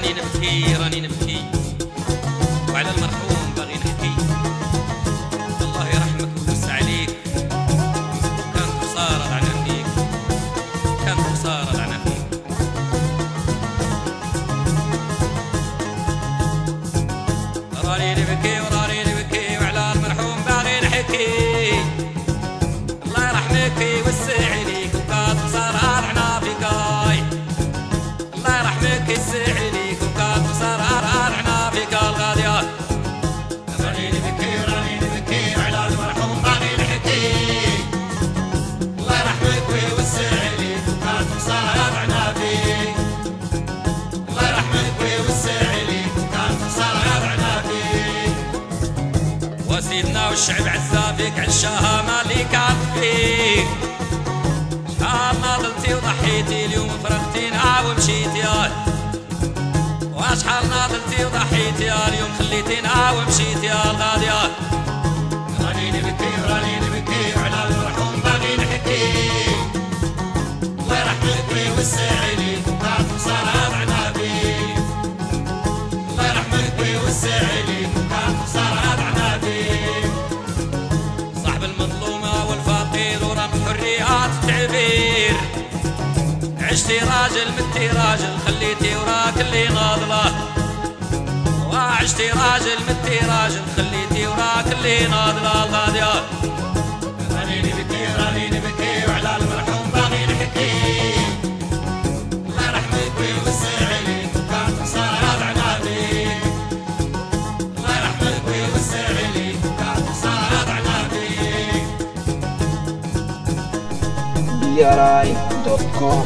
راني نبكي وعلى المرحوم باغي نحكي. الله يرحمك ويوسع عليك، كانت خسارة ضعنا فيك، كانت خسارة ضعنا فيك. راني نبكي وعلى المرحوم باغي نحكي. الله يرحمك ويوسع عليك وكانت خسارة ضعنا فيك. الله يرحمك ويوسع عليك وكانت خسارة ضعنا فيك الغاديات. راني نبكي وعلى المرحوم باغي نحكي. الله يرحمك ويوسع عليك وكانت خسارة ضعنا فيك. الله يرحمك ويوسع عليك وكانت خسارة ضعنا فيك. وسيدنا والشعب عزا فيك عشاها ما اللي كان فيك. شحال ناضلتي وضحيتي اليوم فرقتينا ومشيتي. واشحال ناضلتي وضحيتي اليوم خليتينا ومشيتي الغاديات. راني نبكي وعلى المرحوم باغي نحكي. الله يرحمك ويوسع عليك وكانت خسارة ضعنا فيك. الله يرحمك ويوسع عليك وكانت خسارة ضعنا فيك. صاحب المظلومة والفقير ورغم حريات التعبير. عشتي راجل متي راجل خليتي وراك اللي ناضله. وعشتي راجل متي راجل خليتي وراك اللي ناضله الغاديات. راني نبكي وعلى المرحوم باغي نحكي. الله يرحمك ويوسع عليك وكانت خسارة ضعنا فيك. الله يرحمك ويوسع عليك وكانت خسارة ضعنا فيك. BRI.com.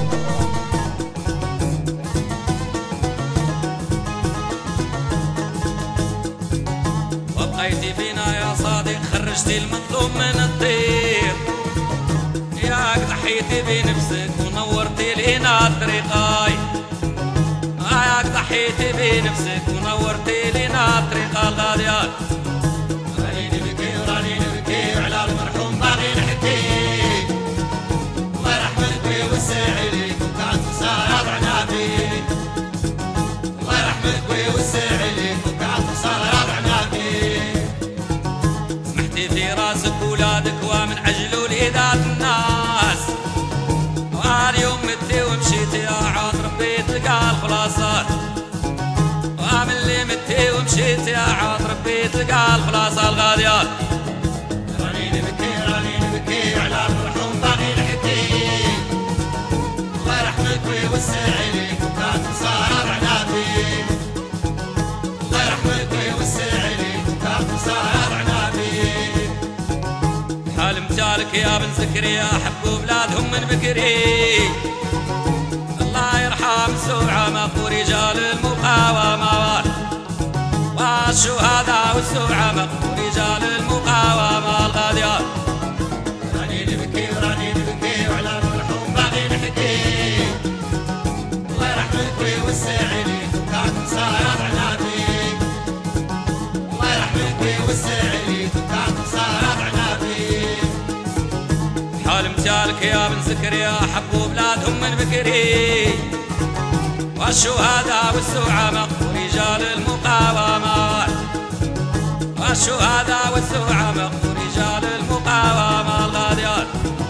وبقيتي فينا يا صادق خرجتي المظلوم من الضيق. ياك ضحيتي بنفسك ونورتي لينا الطريقاي. ياك ضحيتي بنفسك ونورتي لينا الطريقة الغاديات. راني نبكي وعلى المرحوم باغي نحكي. الله يرحمك ويوسع عليك وكانت خسارة ضعنا فيك. الله يرحمك ويوسع عليك وكانت خسارة ضعنا فيك. سمحتي في راسك ولادك ومن عجل وليدات الناس. واليوم متي ومشيتي يا عاد ربي تلقى الخلاصات. ومن اللي متي ومشيتي يا عاد ربي تلقى الخلاصة الغاديات. راني نبكي وعلى المرحوم باغي نحكي. الله يرحمك ويوسع عليك وكانت خسارة ضعنا فيك. الله يرحمك ويوسع عليك وكانت خسارة ضعنا فيك. حال مجالك يا بن زكريا حبوا بلادهم من بكري. الله يرحم الزعماء ورجال المقاومة والشهداء والزعماء ورجال المقاومة الغاديات. راني نبكي وعلى المرحوم باغي نحكي. الله يرحمك ويوسع عليك وكانت خسارة ضعنا فيك. الله يرحمك ويوسع عليك وكانت خسارة ضعنا فيك. حال مجالك يا بن زكريا حبوا بلادهم من بكري. والشهداء والزعماء ورجال المقاومة والشهداء والزعماء ورجال المقاومة الغاديات.